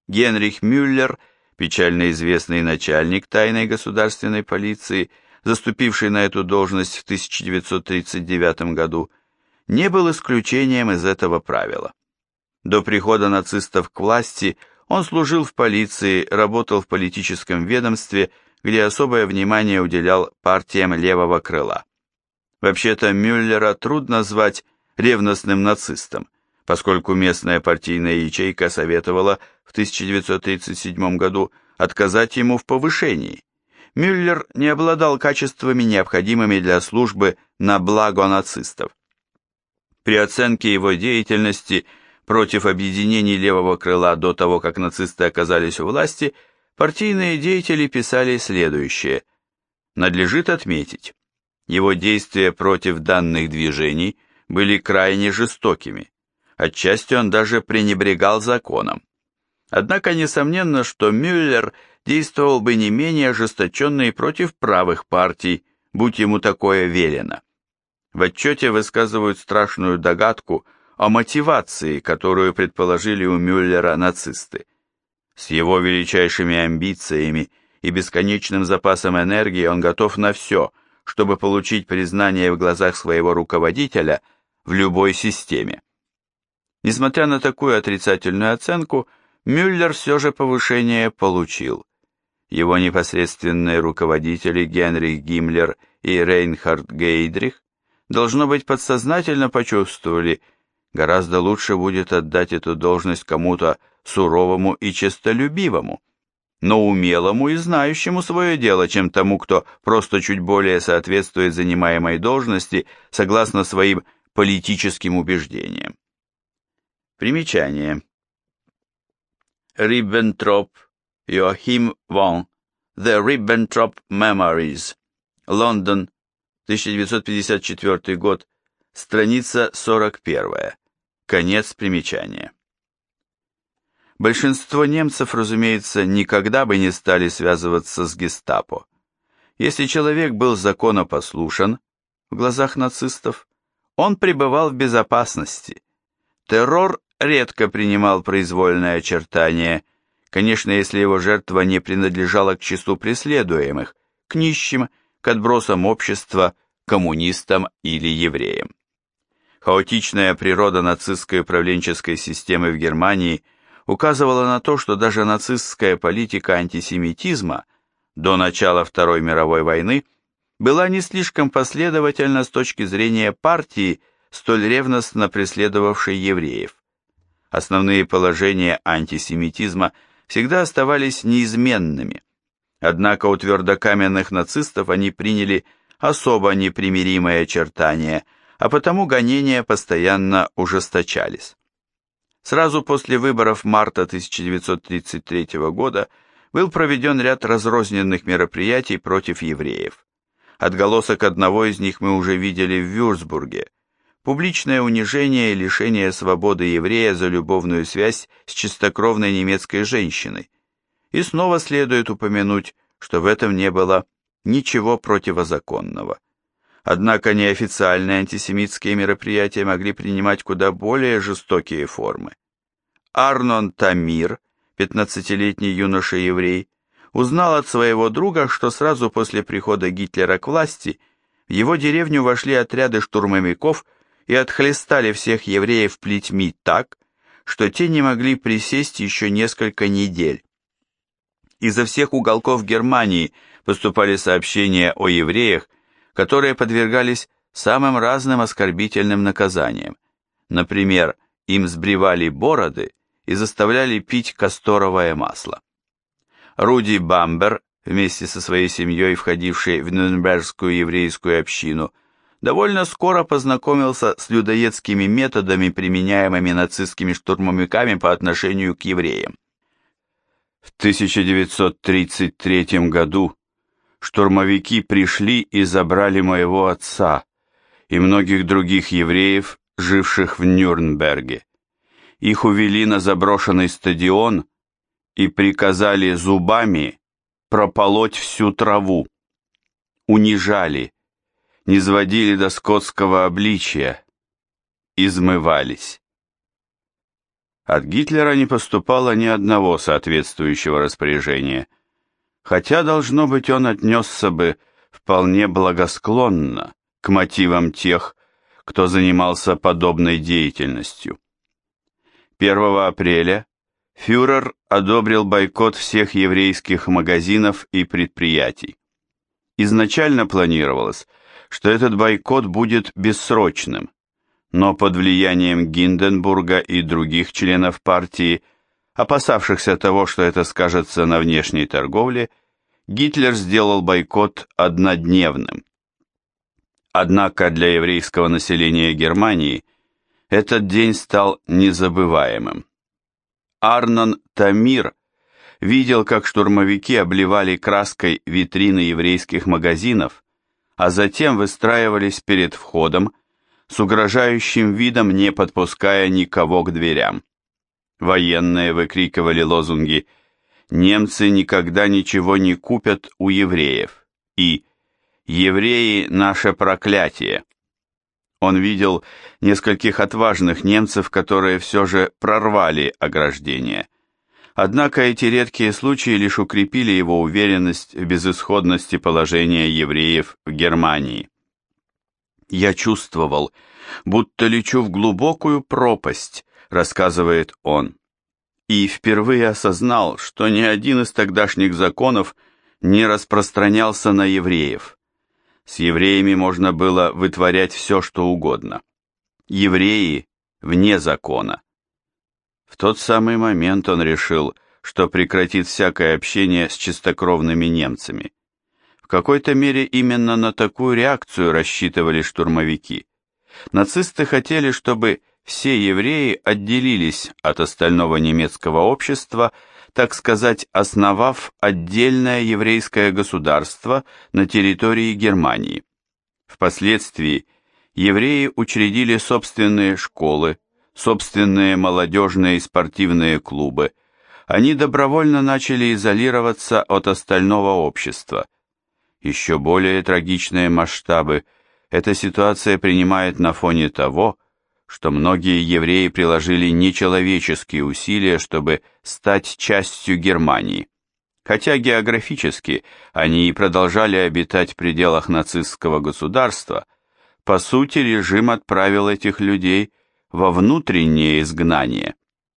Генрих Мюллер, печально известный начальник тайной государственной полиции, заступивший на эту должность в 1939 году, не был исключением из этого правила. До прихода нацистов к власти он служил в полиции, работал в политическом ведомстве, где особое внимание уделял партиям левого крыла. Вообще-то Мюллера трудно назвать ревностным нацистом, поскольку местная партийная ячейка советовала в 1937 году отказать ему в повышении. Мюллер не обладал качествами, необходимыми для службы на благо нацистов. При оценке его деятельности против объединений левого крыла до того, как нацисты оказались у власти, партийные деятели писали следующее. Надлежит отметить, его действия против данных движений были крайне жестокими. Отчасти он даже пренебрегал законом. Однако несомненно, что Мюллер действовал бы не менее ожесточенно и против правых партий, будь ему такое велено. В отчете высказывают страшную догадку о мотивации, которую предположили у Мюллера нацисты. С его величайшими амбициями и бесконечным запасом энергии он готов на все, чтобы получить признание в глазах своего руководителя в любой системе. Несмотря на такую отрицательную оценку, Мюллер все же повышение получил. Его непосредственные руководители Генрих Гиммлер и Рейнхард Гейдрих, должно быть, подсознательно почувствовали, гораздо лучше будет отдать эту должность кому-то суровому и честолюбивому, но умелому и знающему свое дело, чем тому, кто просто чуть более соответствует занимаемой должности согласно своим политическим убеждениям. Примечание. Риббентроп Йоахим Вон, The Ribbentrop Memories, Лондон, 1954 год, страница 41, конец примечания. Большинство немцев, разумеется, никогда бы не стали связываться с гестапо. Если человек был законопослушен в глазах нацистов, он пребывал в безопасности. Террор редко принимал произвольное очертание, конечно, если его жертва не принадлежала к числу преследуемых, к нищим, к отбросам общества, коммунистам или евреям. Хаотичная природа нацистской управленческой системы в Германии указывала на то, что даже нацистская политика антисемитизма до начала Второй мировой войны была не слишком последовательна с точки зрения партии, столь ревностно преследовавшей евреев. Основные положения антисемитизма всегда оставались неизменными, однако у твердокаменных нацистов они приняли особо непримиримые очертания, а потому гонения постоянно ужесточались. Сразу после выборов марта 1933 года был проведен ряд разрозненных мероприятий против евреев. Отголосок одного из них мы уже видели в Вюрцбурге. Публичное унижение и лишение свободы еврея за любовную связь с чистокровной немецкой женщиной. И снова следует упомянуть, что в этом не было ничего противозаконного. Однако неофициальные антисемитские мероприятия могли принимать куда более жестокие формы. Арнон Тамир, 15-летний юноша-еврей, узнал от своего друга, что сразу после прихода Гитлера к власти в его деревню вошли отряды штурмовиков и отхлестали всех евреев плетьми так, что те не могли присесть еще несколько недель. Изо всех уголков Германии поступали сообщения о евреях, которые подвергались самым разным оскорбительным наказаниям. Например, им сбривали бороды и заставляли пить касторовое масло. Руди Бамбер, вместе со своей семьей, входивший в Нюрнбергскую еврейскую общину, довольно скоро познакомился с людоедскими методами, применяемыми нацистскими штурмовиками по отношению к евреям. В 1933 году штурмовики пришли и забрали моего отца и многих других евреев, живших в Нюрнберге. Их увели на заброшенный стадион и приказали зубами прополоть всю траву. Унижали, низводили до скотского обличия, измывались. От Гитлера не поступало ни одного соответствующего распоряжения, хотя, должно быть, он отнесся бы вполне благосклонно к мотивам тех, кто занимался подобной деятельностью. 1 апреля фюрер одобрил бойкот всех еврейских магазинов и предприятий. Изначально планировалось, что этот бойкот будет бессрочным, но под влиянием Гинденбурга и других членов партии, опасавшихся того, что это скажется на внешней торговле, Гитлер сделал бойкот однодневным. Однако для еврейского населения Германии этот день стал незабываемым. Арнон Тамир видел, как штурмовики обливали краской витрины еврейских магазинов, а затем выстраивались перед входом, с угрожающим видом не подпуская никого к дверям. Военные выкрикивали лозунги «Немцы никогда ничего не купят у евреев» и «Евреи – наше проклятие». Он видел нескольких отважных немцев, которые все же прорвали ограждение. Однако эти редкие случаи лишь укрепили его уверенность в безысходности положения евреев в Германии. «Я чувствовал, будто лечу в глубокую пропасть», — рассказывает он, «и впервые осознал, что ни один из тогдашних законов не распространялся на евреев. С евреями можно было вытворять все, что угодно. Евреи вне закона». В тот самый момент он решил, что прекратит всякое общение с чистокровными немцами. В какой-то мере именно на такую реакцию рассчитывали штурмовики. Нацисты хотели, чтобы все евреи отделились от остального немецкого общества, так сказать, основав отдельное еврейское государство на территории Германии. Впоследствии евреи учредили собственные школы, собственные молодежные и спортивные клубы. Они добровольно начали изолироваться от остального общества. Еще более трагичные масштабы эта ситуация принимает на фоне того, что многие евреи приложили нечеловеческие усилия, чтобы стать частью Германии. Хотя географически они и продолжали обитать в пределах нацистского государства, по сути режим отправил этих людей во внутреннее изгнание.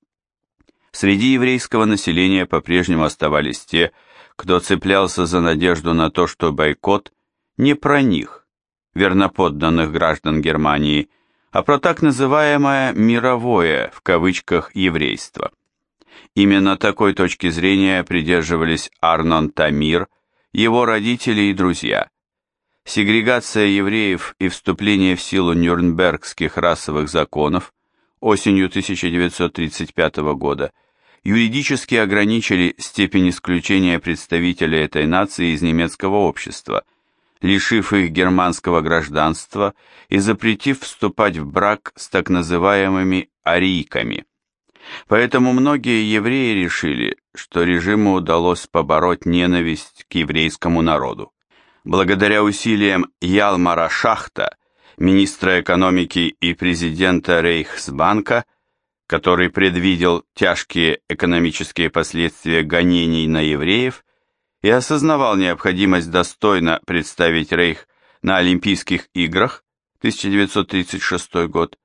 Среди еврейского населения по-прежнему оставались те, кто цеплялся за надежду на то, что бойкот не про них, верноподданных граждан Германии, а про так называемое «мировое» в кавычках еврейство. Именно такой точки зрения придерживались Арнон Тамир, его родители и друзья. Сегрегация евреев и вступление в силу Нюрнбергских расовых законов осенью 1935 года юридически ограничили степень исключения представителей этой нации из немецкого общества, лишив их германского гражданства и запретив вступать в брак с так называемыми арийками. Поэтому многие евреи решили, что режиму удалось побороть ненависть к еврейскому народу. Благодаря усилиям Ялмара Шахта, министра экономики и президента Рейхсбанка, который предвидел тяжкие экономические последствия гонений на евреев и осознавал необходимость достойно представить Рейх на Олимпийских играх 1936 год,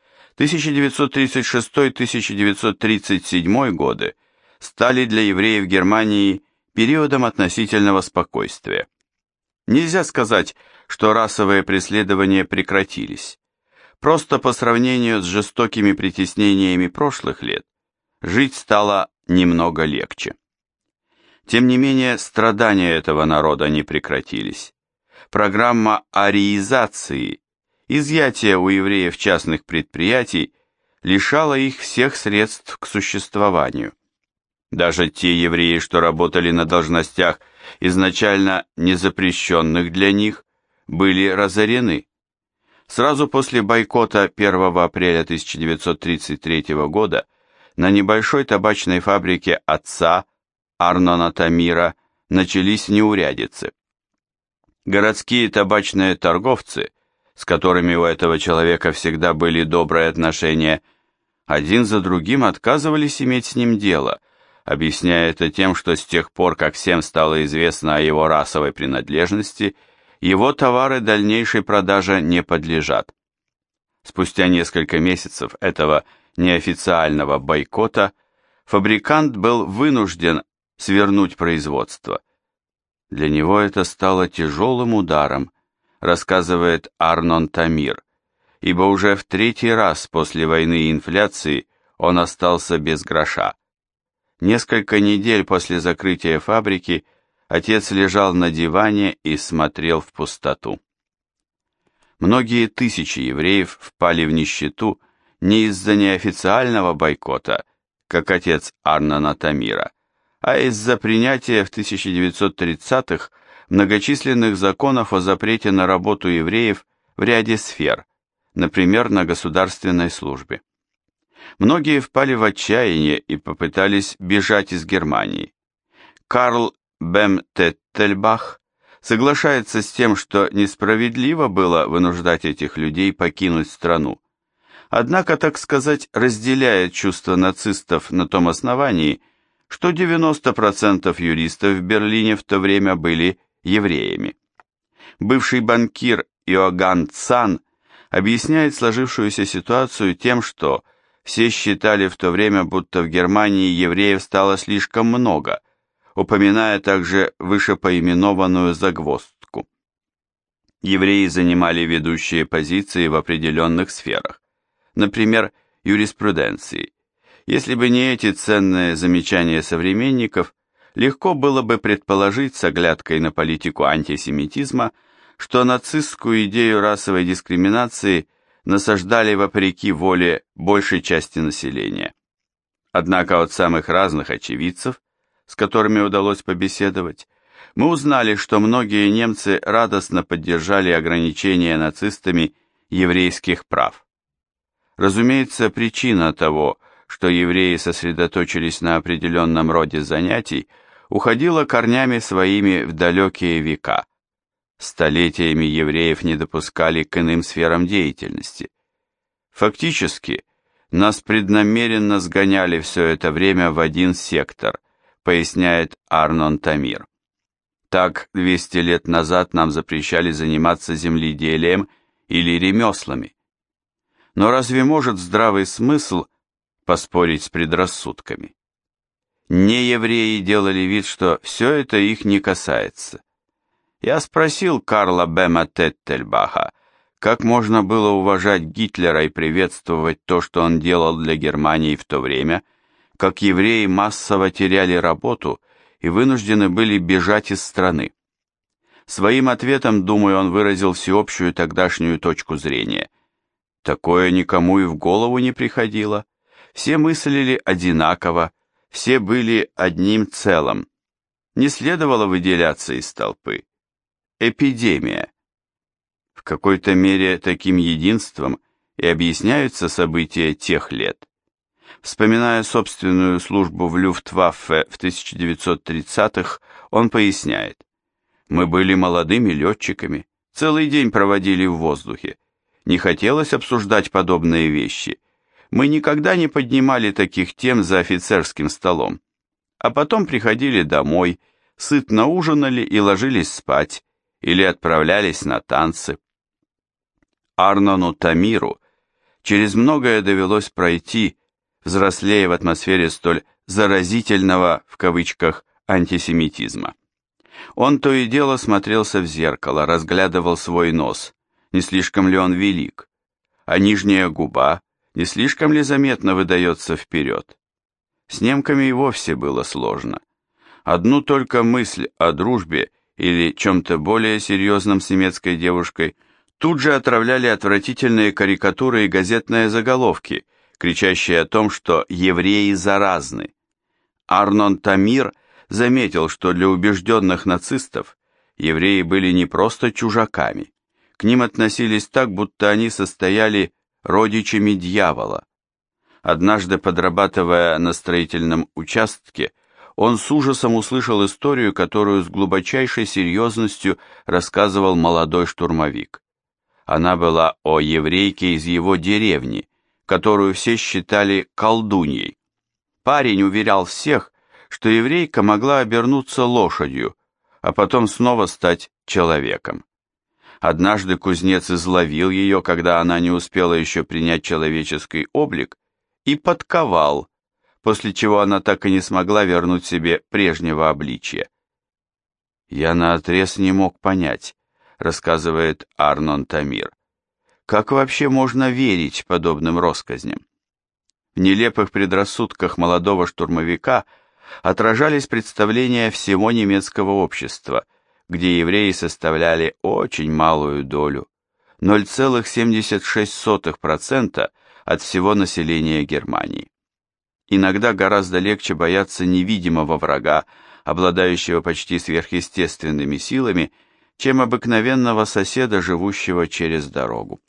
1936-1937 годы стали для евреев Германии периодом относительного спокойствия. Нельзя сказать, что расовые преследования прекратились. Просто по сравнению с жестокими притеснениями прошлых лет, жить стало немного легче. Тем не менее, страдания этого народа не прекратились. Программа ариизации, изъятия у евреев частных предприятий, лишала их всех средств к существованию. Даже те евреи, что работали на должностях, изначально незапрещенных для них, были разорены. Сразу после бойкота 1 апреля 1933 года на небольшой табачной фабрике отца Арнона Тамира начались неурядицы. Городские табачные торговцы, с которыми у этого человека всегда были добрые отношения, один за другим отказывались иметь с ним дело, объясняя это тем, что с тех пор, как всем стало известно о его расовой принадлежности, его товары дальнейшей продаже не подлежат. Спустя несколько месяцев этого неофициального бойкота фабрикант был вынужден свернуть производство. Для него это стало тяжелым ударом, рассказывает Арнон Тамир, ибо уже в третий раз после войны и инфляции он остался без гроша. Несколько недель после закрытия фабрики отец лежал на диване и смотрел в пустоту. Многие тысячи евреев впали в нищету не из-за неофициального бойкота, как отец Арнона Тамира, а из-за принятия в 1930-х многочисленных законов о запрете на работу евреев в ряде сфер, например, на государственной службе. Многие впали в отчаяние и попытались бежать из Германии. Карл Бем-Теттельбах соглашается с тем, что несправедливо было вынуждать этих людей покинуть страну. Однако, так сказать, разделяет чувства нацистов на том основании, что 90% юристов в Берлине в то время были евреями. Бывший банкир Иоганн Цан объясняет сложившуюся ситуацию тем, что все считали в то время, будто в Германии евреев стало слишком много, упоминая также вышепоименованную загвоздку. Евреи занимали ведущие позиции в определенных сферах, например, юриспруденции. Если бы не эти ценные замечания современников, легко было бы предположить с оглядкой на политику антисемитизма, что нацистскую идею расовой дискриминации насаждали вопреки воле большей части населения. Однако от самых разных очевидцев, с которыми удалось побеседовать, мы узнали, что многие немцы радостно поддержали ограничения нацистами еврейских прав. Разумеется, причина того, что евреи сосредоточились на определенном роде занятий, уходила корнями своими в далекие века. Столетиями евреев не допускали к иным сферам деятельности. Фактически, нас преднамеренно сгоняли все это время в один сектор, поясняет Арнон Тамир. Так, 200 лет назад нам запрещали заниматься земледелием или ремеслами. Но разве может здравый смысл поспорить с предрассудками? Неевреи делали вид, что все это их не касается. Я спросил Карла Бема Теттельбаха, как можно было уважать Гитлера и приветствовать то, что он делал для Германии в то время, как евреи массово теряли работу и вынуждены были бежать из страны. Своим ответом, думаю, он выразил всеобщую тогдашнюю точку зрения. Такое никому и в голову не приходило. Все мыслили одинаково, все были одним целым. Не следовало выделяться из толпы. Эпидемия. В какой-то мере таким единством и объясняются события тех лет. Вспоминая собственную службу в Люфтваффе в 1930-х, он поясняет: «Мы были молодыми летчиками, целый день проводили в воздухе. Не хотелось обсуждать подобные вещи. Мы никогда не поднимали таких тем за офицерским столом. А потом приходили домой, сытно ужинали и ложились спать, или отправлялись на танцы». Арнону Тамиру через многое довелось пройти, взрослея в атмосфере столь «заразительного» в кавычках антисемитизма. Он то и дело смотрелся в зеркало, разглядывал свой нос, не слишком ли он велик, а нижняя губа не слишком ли заметно выдается вперед. С немками и вовсе было сложно. Одну только мысль о дружбе или чем-то более серьезном с немецкой девушкой тут же отравляли отвратительные карикатуры и газетные заголовки, кричащие о том, что евреи заразны. Арнон Тамир заметил, что для убежденных нацистов евреи были не просто чужаками, к ним относились так, будто они состояли родичами дьявола. Однажды, подрабатывая на строительном участке, он с ужасом услышал историю, которую с глубочайшей серьезностью рассказывал молодой штурмовик. Она была о еврейке из его деревни, которую все считали колдуньей. Парень уверял всех, что еврейка могла обернуться лошадью, а потом снова стать человеком. Однажды кузнец изловил ее, когда она не успела еще принять человеческий облик, и подковал, после чего она так и не смогла вернуть себе прежнего обличия. «Я наотрез не мог понять», — рассказывает Арнон Тамир, «как вообще можно верить подобным россказням?» В нелепых предрассудках молодого штурмовика отражались представления всего немецкого общества, где евреи составляли очень малую долю, 0,76% от всего населения Германии. Иногда гораздо легче бояться невидимого врага, обладающего почти сверхъестественными силами, чем обыкновенного соседа, живущего через дорогу.